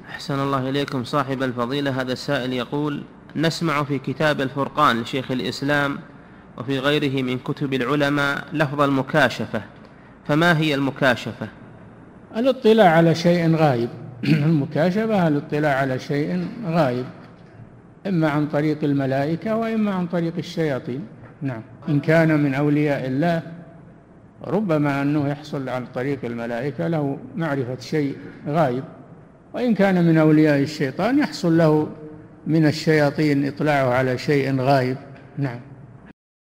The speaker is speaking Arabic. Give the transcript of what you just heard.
أحسن الله إليكم صاحب الفضيلة. هذا السائل يقول: نسمع في كتاب الفرقان لشيخ الإسلام وفي غيره من كتب العلماء لفظ المكاشفة، فما هي المكاشفة؟ الاطلاع على شيء غايب. المكاشفة الاطلاع على شيء غايب، إما عن طريق الملائكة وإما عن طريق الشياطين. نعم، إن كان من أولياء الله ربما أنه يحصل عن طريق الملائكة له معرفة شيء غايب، وإن كان من أولياء الشيطان يحصل له من الشياطين إطلاعه على شيء غايب. نعم.